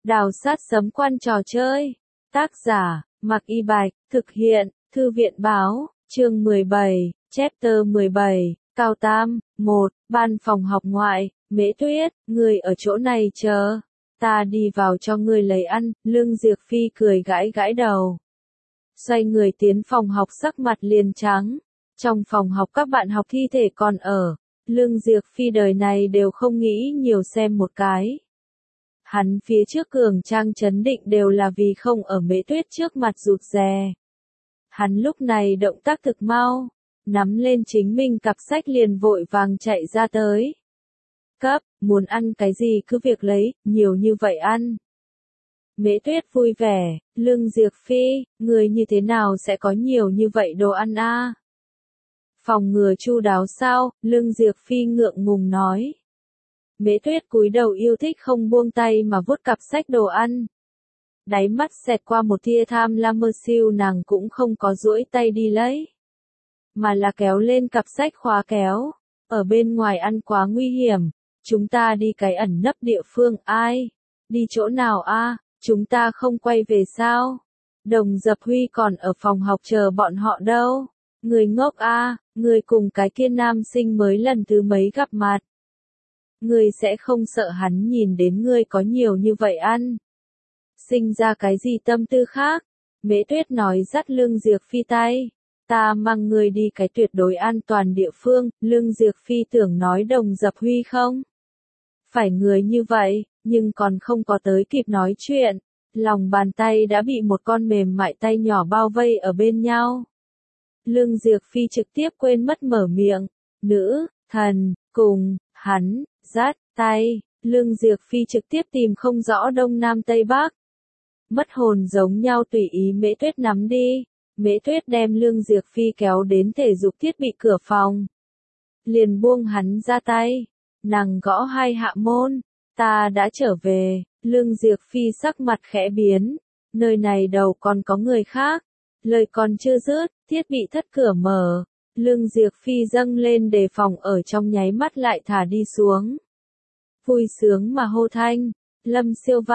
Đào sát sấm quan trò chơi. Tác giả, Mạc Y Bạch, thực hiện, Thư viện báo, chương 17, chapter 17, Cao Tam, 1, ban phòng học ngoại, Mễ Tuyết, người ở chỗ này chờ. Ta đi vào cho ngươi lấy ăn, Lương Diệc Phi cười gãi gãi đầu. Xoay người tiến phòng học sắc mặt liền trắng. Trong phòng học các bạn học thi thể còn ở. Lương Diệc Phi đời này đều không nghĩ nhiều xem một cái. Hắn phía trước cường trang chấn định đều là vì không ở Mễ Tuyết trước mặt rụt rè. Hắn lúc này động tác thực mau, nắm lên chính mình cặp sách liền vội vàng chạy ra tới. Cấp, muốn ăn cái gì cứ việc lấy, nhiều như vậy ăn. Mễ Tuyết vui vẻ, Lương Diệc Phi, người như thế nào sẽ có nhiều như vậy đồ ăn a? Phòng ngừa chu đáo sao, Lương Diệc Phi ngượng ngùng nói. Mễ Tuyết cúi đầu yêu thích không buông tay mà vuốt cặp sách đồ ăn. Đáy mắt xẹt qua một tia tham lam mơ siêu, nàng cũng không có duỗi tay đi lấy, mà là kéo lên cặp sách khóa kéo. Ở bên ngoài ăn quá nguy hiểm, chúng ta đi cái ẩn nấp địa phương. Ai? Đi chỗ nào a? Chúng ta không quay về sao? Đồng Dập Huy còn ở phòng học chờ bọn họ đâu. Người ngốc a, người cùng cái kia nam sinh mới lần thứ mấy gặp mặt. Ngươi sẽ không sợ hắn nhìn đến ngươi có nhiều như vậy ăn. Sinh ra cái gì tâm tư khác? Mễ Tuyết nói dắt Lương Diệc Phi tay. Ta mang ngươi đi cái tuyệt đối an toàn địa phương. Lương Diệc Phi tưởng nói Đồng Dập Huy không? Phải người như vậy, nhưng còn không có tới kịp nói chuyện. Lòng bàn tay đã bị một con mềm mại tay nhỏ bao vây ở bên nhau. Lương Diệc Phi trực tiếp quên mất mở miệng. Nữ, thần, cùng, hắn, dắt, tay. Lương Diệc Phi trực tiếp tìm không rõ đông nam tây bắc. Mất hồn giống nhau tùy ý Mễ Tuyết nắm đi. Mễ Tuyết đem Lương Diệc Phi kéo đến thể dục thiết bị cửa phòng. Liền buông hắn ra tay. Nàng gõ hai hạ môn. Ta đã trở về. Lương Diệc Phi sắc mặt khẽ biến. Nơi này đầu còn có người khác. Lời còn chưa dứt, thiết bị thất cửa mở. Lương Diệc Phi dâng lên đề phòng ở trong nháy mắt lại thả đi xuống. Vui sướng mà hô thanh. Lâm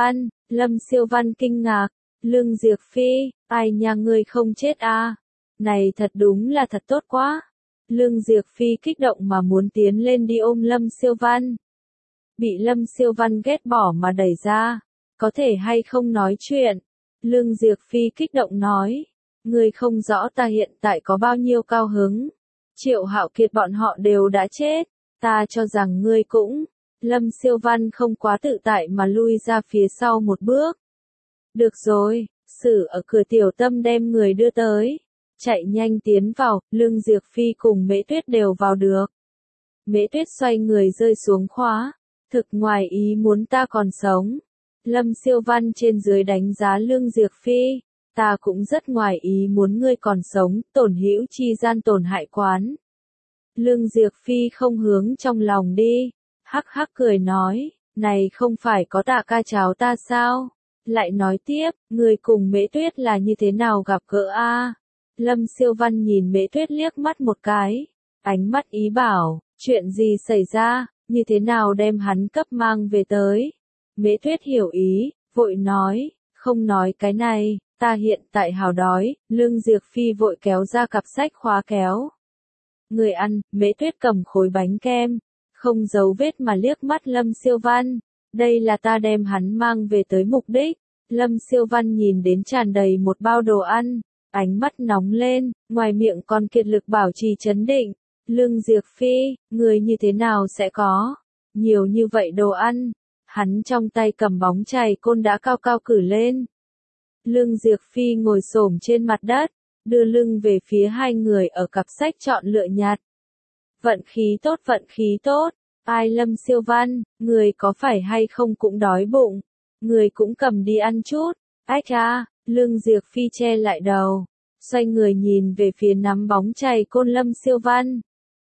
Siêu Văn kinh ngạc. Lương Diệc Phi, ai nhà ngươi không chết a? Này thật đúng là thật tốt quá. Lương Diệc Phi kích động mà muốn tiến lên đi ôm Lâm Siêu Văn. Bị Lâm Siêu Văn ghét bỏ mà đẩy ra. Có thể hay không nói chuyện? Lương Diệc Phi kích động nói. Ngươi không rõ ta hiện tại có bao nhiêu cao hứng. Triệu Hạo Kiệt bọn họ đều đã chết. Ta cho rằng ngươi cũng. Lâm Siêu Văn không quá tự tại mà lui ra phía sau một bước. Được rồi, xử ở cửa Tiểu Tâm đem người đưa tới. Chạy nhanh tiến vào, Lương Diệc Phi cùng Mễ Tuyết đều vào được. Mễ Tuyết xoay người rơi xuống khóa. Thực ngoài ý muốn ta còn sống. Lâm Siêu Văn trên dưới đánh giá Lương Diệc Phi. Ta cũng rất ngoài ý muốn ngươi còn sống, tổn hữu chi gian tổn hại quán. Lương Diệc Phi không hướng trong lòng đi. Hắc hắc cười nói, này không phải có Tạ ca cháu ta sao? Lại nói tiếp, người cùng Mễ Tuyết là như thế nào gặp gỡ a? Lâm Siêu Văn nhìn Mễ Tuyết liếc mắt một cái. Ánh mắt ý bảo, chuyện gì xảy ra, như thế nào đem hắn cấp mang về tới? Mễ Tuyết hiểu ý, vội nói, không nói cái này. Ta hiện tại hào đói. Lương Diệc Phi vội kéo ra cặp sách khóa kéo. Người ăn, Mễ Tuyết cầm khối bánh kem. Không giấu vết mà liếc mắt Lâm Siêu Văn. Đây là ta đem hắn mang về tới mục đích. Lâm Siêu Văn nhìn đến tràn đầy một bao đồ ăn. Ánh mắt nóng lên, ngoài miệng còn kiệt lực bảo trì trấn định. Lương Diệc Phi, người như thế nào sẽ có nhiều như vậy đồ ăn? Hắn trong tay cầm bóng chày côn đã cao cao cử lên. Lương Diệc Phi ngồi xổm trên mặt đất, đưa lưng về phía hai người ở cặp sách chọn lựa nhặt. Vận khí tốt, ai Lâm Siêu Văn, người có phải hay không cũng đói bụng, người cũng cầm đi ăn chút. Ách a, Lương Diệc Phi che lại đầu, xoay người nhìn về phía nắm bóng chày côn Lâm Siêu Văn.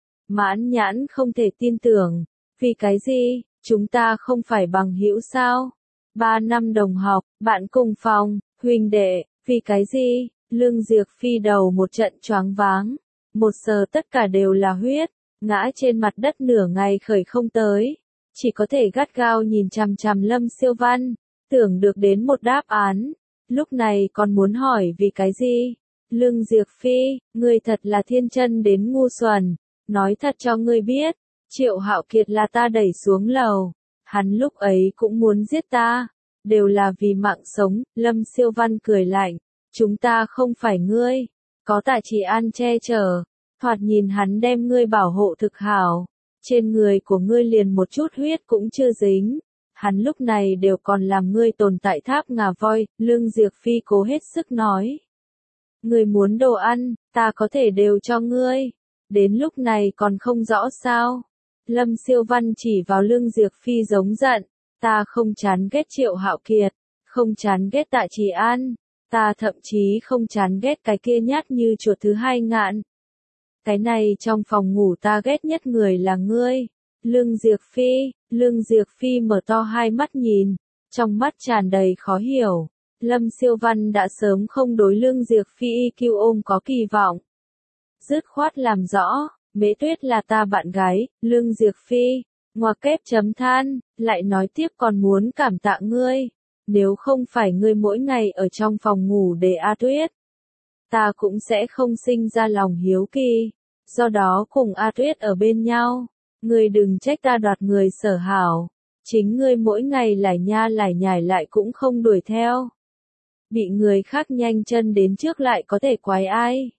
Mãn nhãn không thể tin tưởng, vì cái gì, chúng ta không phải bằng hữu sao? 3 năm đồng học, bạn cùng phòng, huynh đệ, vì cái gì? Lương Diệc Phi đầu một trận choáng váng, một sờ tất cả đều là huyết, ngã trên mặt đất nửa ngày khởi không tới, chỉ có thể gắt gao nhìn chằm chằm Lâm Siêu Văn. tưởng được đến một đáp án. Lúc này còn muốn hỏi vì cái gì? Lương Diệp Phi, ngươi thật là thiên chân đến ngu xuẩn. Nói thật cho ngươi biết, Triệu Hạo Kiệt là ta đẩy xuống lầu. Hắn lúc ấy cũng muốn giết ta. Đều là vì mạng sống, Lâm Siêu Văn cười lạnh. Chúng ta không phải ngươi. Có Tạ Chỉ An che chở. Thoạt nhìn hắn đem ngươi bảo hộ thực hảo. Trên người của ngươi liền một chút huyết cũng chưa dính. Hắn lúc này đều còn làm ngươi tồn tại tháp ngà voi, Lương Diệp Phi cố hết sức nói. Ngươi muốn đồ ăn, ta có thể đều cho ngươi. Đến lúc này còn không rõ sao. Lâm Siêu Văn chỉ vào Lương Diệp Phi giống giận. Ta không chán ghét Triệu Hạo Kiệt, không chán ghét Tạ Chỉ An. Ta thậm chí không chán ghét cái kia nhát như chuột thứ hai Ngạn. Cái này trong phòng ngủ ta ghét nhất người là ngươi. Lương Diệp Phi mở to hai mắt nhìn, trong mắt tràn đầy khó hiểu. Lâm Siêu Văn đã sớm không đối Lương Diệp Phi IQ ôm có kỳ vọng. Dứt khoát làm rõ, Mễ Tuyết là ta bạn gái, Lương Diệp Phi, ngoặc kép chấm than, lại nói tiếp còn muốn cảm tạ ngươi. Nếu không phải ngươi mỗi ngày ở trong phòng ngủ để A Tuyết, ta cũng sẽ không sinh ra lòng hiếu kỳ. Do đó cùng A Tuyết ở bên nhau, ngươi đừng trách ta đoạt người sở hảo. Chính ngươi mỗi ngày lải nha lải nhải lại cũng không đuổi theo. Bị người khác nhanh chân đến trước lại có thể quái ai.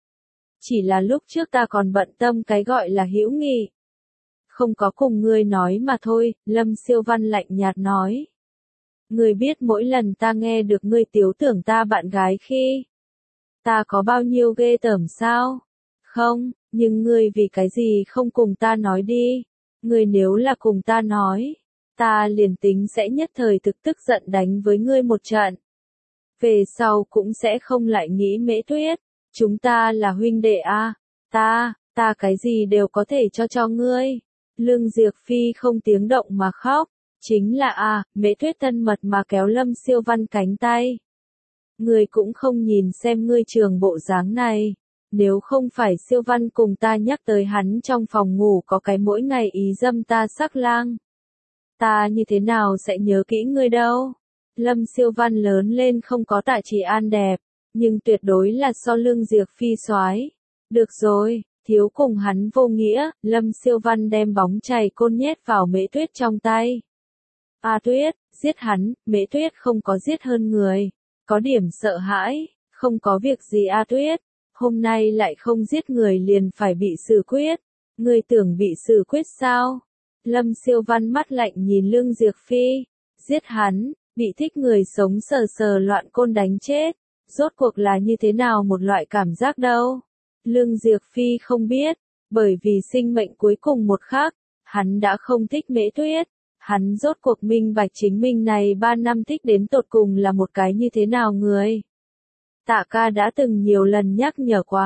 Chỉ là lúc trước ta còn bận tâm cái gọi là hữu nghị. Không có cùng ngươi nói mà thôi, Lâm Siêu Văn lạnh nhạt nói. Ngươi biết mỗi lần ta nghe được ngươi tiếu tưởng ta bạn gái khi, ta có bao nhiêu ghê tởm sao? Không, nhưng ngươi vì cái gì không cùng ta nói đi? Ngươi nếu là cùng ta nói, ta liền tính sẽ nhất thời thực tức giận đánh với ngươi một trận. Về sau cũng sẽ không lại nghĩ Mễ Tuyết, chúng ta là huynh đệ a, ta cái gì đều có thể cho ngươi. Lương Diệp Phi không tiếng động mà khóc, chính là Mễ Tuyết thân mật mà kéo Lâm Siêu Văn cánh tay. Ngươi cũng không nhìn xem ngươi trường bộ dáng này, nếu không phải Siêu Văn cùng ta nhắc tới hắn trong phòng ngủ có cái mỗi ngày ý dâm ta sắc lang. Ta như thế nào sẽ nhớ kỹ ngươi đâu? Lâm Siêu Văn lớn lên không có Tạ Chỉ An đẹp, nhưng tuyệt đối là so Lương Diệp Phi soái. Được rồi, thiếu cùng hắn vô nghĩa, Lâm Siêu Văn đem bóng chày côn nhét vào Mễ Tuyết trong tay. A Tuyết, giết hắn, Mễ Tuyết không có giết hơn người, có điểm sợ hãi, không có việc gì A Tuyết, hôm nay lại không giết người liền phải bị xử quyết, ngươi tưởng bị xử quyết sao? Lâm Siêu Văn mắt lạnh nhìn Lương Diệp Phi, giết hắn, bị thích người sống sờ sờ loạn côn đánh chết, rốt cuộc là như thế nào một loại cảm giác đâu? Lương Diệp Phi không biết, bởi vì sinh mệnh cuối cùng một khắc, hắn đã không thích Mễ Tuyết, hắn rốt cuộc minh bạch chính mình này 3 năm thích đến tột cùng là một cái như thế nào người. Tạ ca đã từng nhiều lần nhắc nhở qua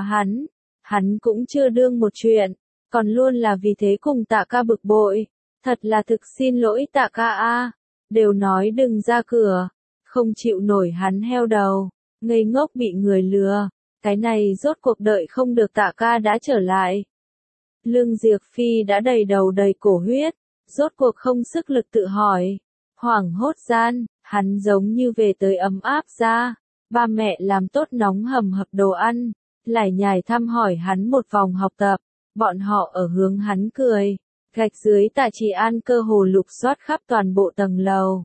hắn cũng chưa đương một chuyện, còn luôn là vì thế cùng Tạ ca bực bội, thật là thực xin lỗi Tạ ca a, đều nói đừng ra cửa, không chịu nổi hắn heo đầu, ngây ngốc bị người lừa, cái này rốt cuộc đợi không được Tạ ca đã trở lại. Lương Diệp Phi đã đầy đầu đầy cổ huyết, rốt cuộc không sức lực tự hỏi, hoảng hốt gian, hắn giống như về tới ấm áp ra, ba mẹ làm tốt nóng hầm hập đồ ăn, lải nhải thăm hỏi hắn một vòng học tập, bọn họ ở hướng hắn cười, gạch dưới Tạ Chỉ An cơ hồ lục soát khắp toàn bộ tầng lầu.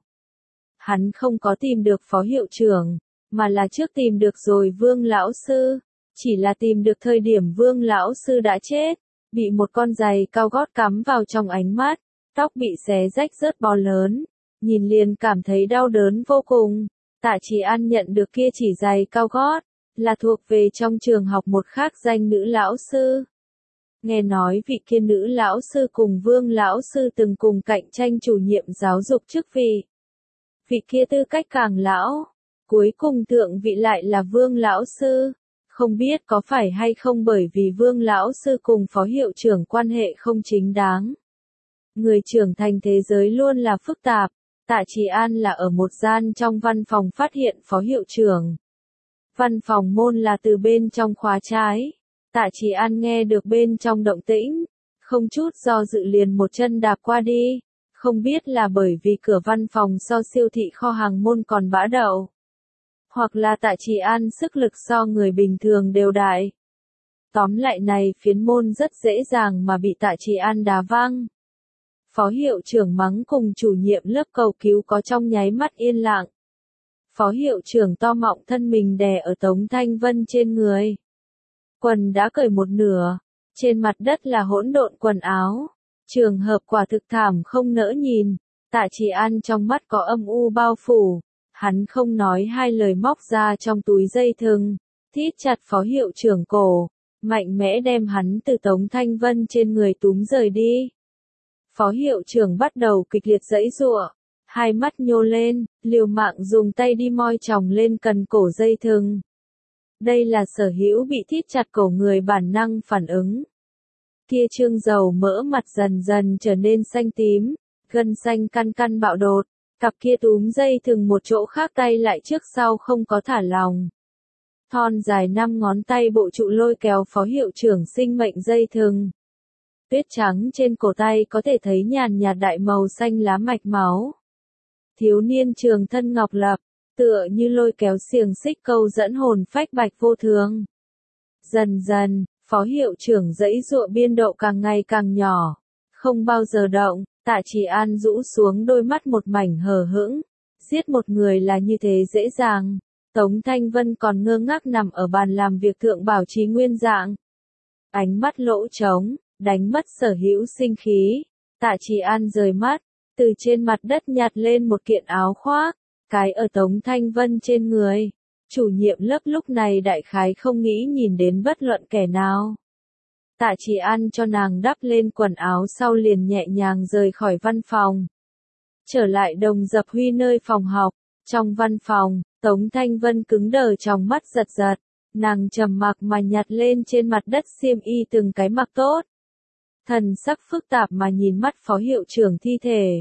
Hắn không có tìm được phó hiệu trưởng, mà là trước tìm được rồi Vương lão sư, chỉ là tìm được thời điểm Vương lão sư đã chết, bị một con giày cao gót cắm vào trong ánh mắt, tóc bị xé rách rớt bó lớn, nhìn liền cảm thấy đau đớn vô cùng. Tạ Chỉ An nhận được kia chỉ giày cao gót, là thuộc về trong trường học một khác danh nữ lão sư. Nghe nói vị kia nữ lão sư cùng Vương lão sư từng cùng cạnh tranh chủ nhiệm giáo dục chức vị. Vị kia tư cách càng lão, cuối cùng thượng vị lại là Vương lão sư. Không biết có phải hay không bởi vì Vương lão sư cùng phó hiệu trưởng quan hệ không chính đáng. Người trưởng thành thế giới luôn là phức tạp. Tạ Chỉ An là ở một gian trong văn phòng phát hiện phó hiệu trưởng. Văn phòng môn là từ bên trong khóa trái. Tạ Chỉ An nghe được bên trong động tĩnh, không chút do dự liền một chân đạp qua đi, Không biết là bởi vì cửa văn phòng so siêu thị kho hàng môn còn bã đậu. Hoặc là Tạ Trì An sức lực so người bình thường đều đại. Tóm lại này phiến môn rất dễ dàng mà bị Tạ Trì An đá văng. Phó hiệu trưởng mắng cùng chủ nhiệm lớp cầu cứu có trong nháy mắt yên lặng. Phó hiệu trưởng to mọng thân mình đè ở Tống Thanh Vân trên người. Quần đã cởi một nửa, trên mặt đất là hỗn độn quần áo. Trường hợp quả thực thảm không nỡ nhìn, Tạ Trì An trong mắt có âm u bao phủ. Hắn không nói hai lời móc ra trong túi dây thừng, thít chặt phó hiệu trưởng cổ, mạnh mẽ đem hắn từ Tống Thanh Vân trên người túm rời đi. Phó hiệu trưởng bắt đầu kịch liệt giãy giụa, hai mắt nhô lên, liều mạng dùng tay đi moi chòng lên cần cổ dây thừng. Đây là sở hữu bị thít chặt cổ người bản năng phản ứng. Kia trương dầu mỡ mặt dần dần trở nên xanh tím, gân xanh căn căn bạo đột, cặp kia túm dây thừng một chỗ khác tay lại trước sau không có thả lòng. Thon dài 5 ngón tay bộ trụ lôi kéo phó hiệu trưởng sinh mệnh dây thừng. Tuyết trắng trên cổ tay có thể thấy nhàn nhạt đại màu xanh lá mạch máu. Thiếu niên trường thân ngọc lập, tựa như lôi kéo xiềng xích câu dẫn hồn phách bạch vô thường. Dần dần, phó hiệu trưởng giãy giụa biên độ càng ngày càng nhỏ, không bao giờ động. Tạ Trì An rũ xuống đôi mắt một mảnh hờ hững, giết một người là như thế dễ dàng. Tống Thanh Vân còn ngơ ngác nằm ở bàn làm việc thượng bảo trì nguyên dạng. Ánh mắt lỗ trống, đánh mất sở hữu sinh khí. Tạ Trì An rời mắt, từ trên mặt đất nhặt lên một kiện áo khoác, cái ở Tống Thanh Vân trên người. Chủ nhiệm lớp lúc này đại khái không nghĩ nhìn đến bất luận kẻ nào. Tạ Trì An cho nàng đắp lên quần áo sau liền nhẹ nhàng rời khỏi văn phòng. Trở lại Đồng Dập Huy nơi phòng học, trong văn phòng, Tống Thanh Vân cứng đờ trong mắt giật giật, nàng trầm mặc mà nhặt lên trên mặt đất xiêm y từng cái mặc tốt. Thần sắc phức tạp mà nhìn mắt phó hiệu trưởng thi thể.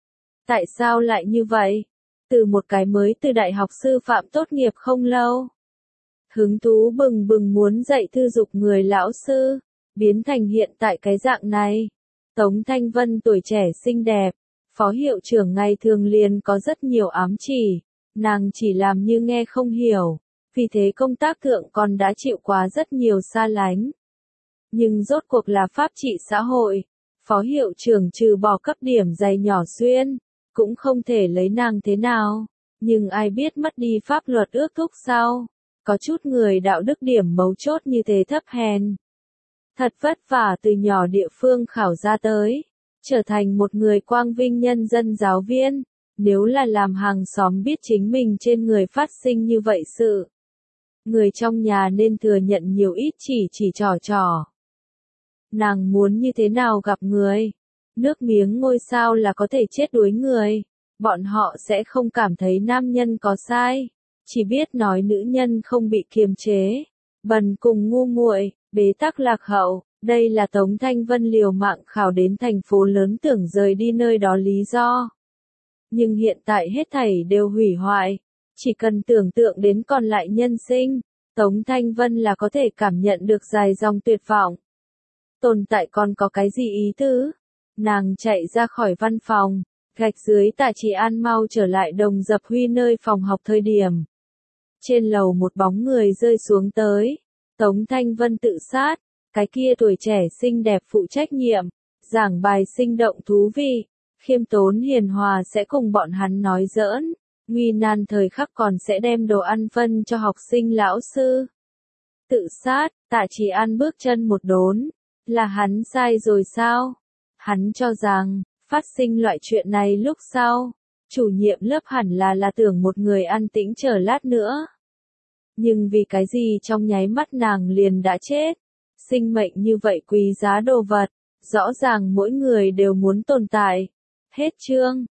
Tại sao lại như vậy? Từ một cái mới từ đại học sư phạm tốt nghiệp không lâu. Hứng thú bừng bừng muốn dạy thư dục người lão sư. Biến thành hiện tại cái dạng này. Tống Thanh Vân tuổi trẻ xinh đẹp, phó hiệu trưởng ngày thường liền có rất nhiều ám chỉ, nàng chỉ làm như nghe không hiểu, vì thế công tác thượng còn đã chịu quá rất nhiều xa lánh. Nhưng rốt cuộc là pháp trị xã hội, phó hiệu trưởng trừ bỏ cấp điểm dày nhỏ xuyên, cũng không thể lấy nàng thế nào, nhưng ai biết mất đi pháp luật ước thúc sau, có chút người đạo đức điểm mấu chốt như thế thấp hèn. Thật vất vả từ nhỏ địa phương khảo ra tới, trở thành một người quang vinh nhân dân giáo viên, nếu là làm hàng xóm biết chính mình trên người phát sinh như vậy sự. Người trong nhà nên thừa nhận nhiều ít chỉ trò. Nàng muốn như thế nào gặp người? Nước miếng ngôi sao là có thể chết đuối người, bọn họ sẽ không cảm thấy nam nhân có sai, chỉ biết nói nữ nhân không bị kiềm chế, bần cùng ngu muội. Bế tắc lạc hậu, đây là Tống Thanh Vân liều mạng khảo đến thành phố lớn tưởng rời đi nơi đó lý do. Nhưng hiện tại hết thảy đều hủy hoại, chỉ cần tưởng tượng đến còn lại nhân sinh, Tống Thanh Vân là có thể cảm nhận được dài dòng tuyệt vọng. Tồn tại còn có cái gì ý tứ? Nàng chạy ra khỏi văn phòng, gạch dưới Tạ Trì An mau trở lại Đồng Dập Huy nơi phòng học thời điểm. Trên lầu một bóng người rơi xuống tới. Tống Thanh Vân tự sát, cái kia tuổi trẻ xinh đẹp phụ trách nhiệm, giảng bài sinh động thú vị, khiêm tốn hiền hòa sẽ cùng bọn hắn nói giỡn, nguy nan thời khắc còn sẽ đem đồ ăn phân cho học sinh lão sư. Tự sát, Tạ Trì An bước chân một đốn, là hắn sai rồi sao? Hắn cho rằng, phát sinh loại chuyện này lúc sau, chủ nhiệm lớp hẳn là tưởng một người an tĩnh chờ lát nữa. Nhưng vì cái gì trong nháy mắt nàng liền đã chết? Sinh mệnh như vậy quý giá đồ vật, rõ ràng mỗi người đều muốn tồn tại. Hết chương.